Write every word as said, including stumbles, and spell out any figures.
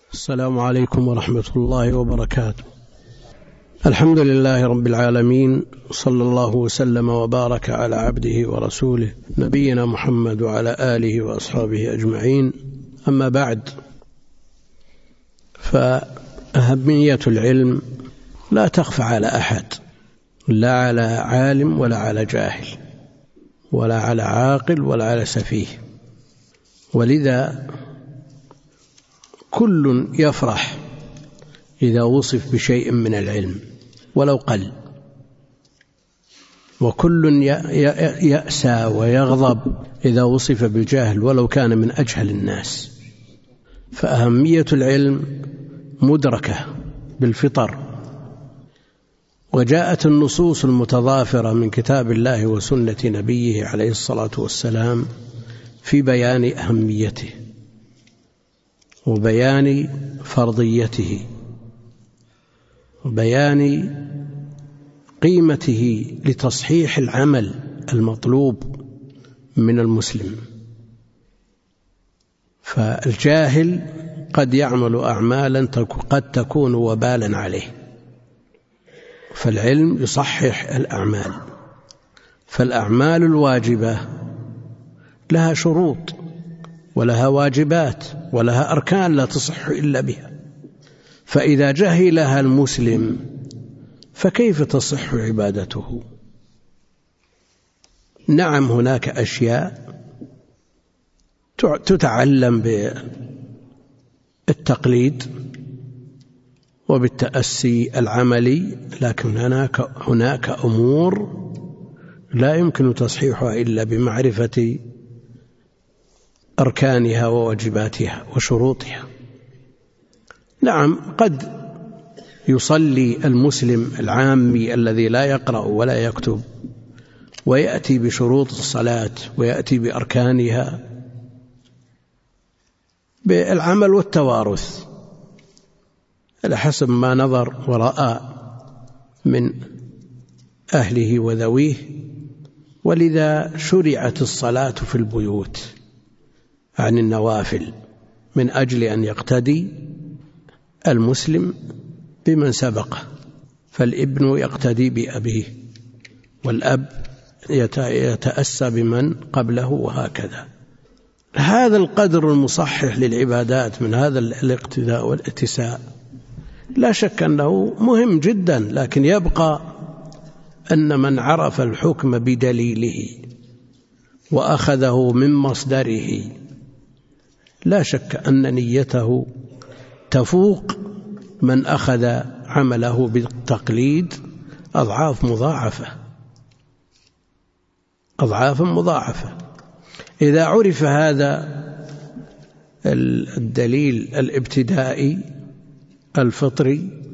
السلام عليكم ورحمة الله وبركاته. الحمد لله رب العالمين، صلى الله وسلم وبارك على عبده ورسوله نبينا محمد وعلى آله وأصحابه أجمعين. أما بعد، فأهمية العلم لا تخفى على أحد، لا على عالم ولا على جاهل ولا على عاقل ولا على سفيه، ولذا كل يفرح إذا وصف بشيء من العلم ولو قل، وكل يأسى ويغضب إذا وصف بالجهل ولو كان من أجهل الناس. فأهمية العلم مدركة بالفطر، وجاءت النصوص المتضافرة من كتاب الله وسنة نبيه عليه الصلاة والسلام في بيان أهميته وبيان فرضيته وبيان قيمته لتصحيح العمل المطلوب من المسلم. فالجاهل قد يعمل أعمالا قد تكون وبالا عليه، فالعلم يصحح الأعمال. فالأعمال الواجبة لها شروط ولها واجبات ولها أركان لا تصح إلا بها، فإذا جهلها المسلم فكيف تصح عبادته؟ نعم، هناك أشياء تتعلم بالتقليد وبالتأسي العملي، لكن هناك هناك أمور لا يمكن تصحيحها إلا بمعرفة أركانها وواجباتها وشروطها. نعم، قد يصلي المسلم العامي الذي لا يقرأ ولا يكتب ويأتي بشروط الصلاة ويأتي بأركانها بالعمل والتوارث على حسب ما نظر ورأى من أهله وذويه. ولذا شرعت الصلاة في البيوت عن النوافل من أجل أن يقتدي المسلم بمن سبقه، فالابن يقتدي بأبيه والأب يتأسى بمن قبله، وهكذا. هذا القدر المصحح للعبادات من هذا الاقتداء والاتساء لا شك أنه مهم جدا، لكن يبقى أن من عرف الحكم بدليله وأخذه من مصدره لا شك أن نيته تفوق من أخذ عمله بالتقليد أضعاف مضاعفة أضعاف مضاعفة. إذا عرف هذا الدليل الابتدائي الفطري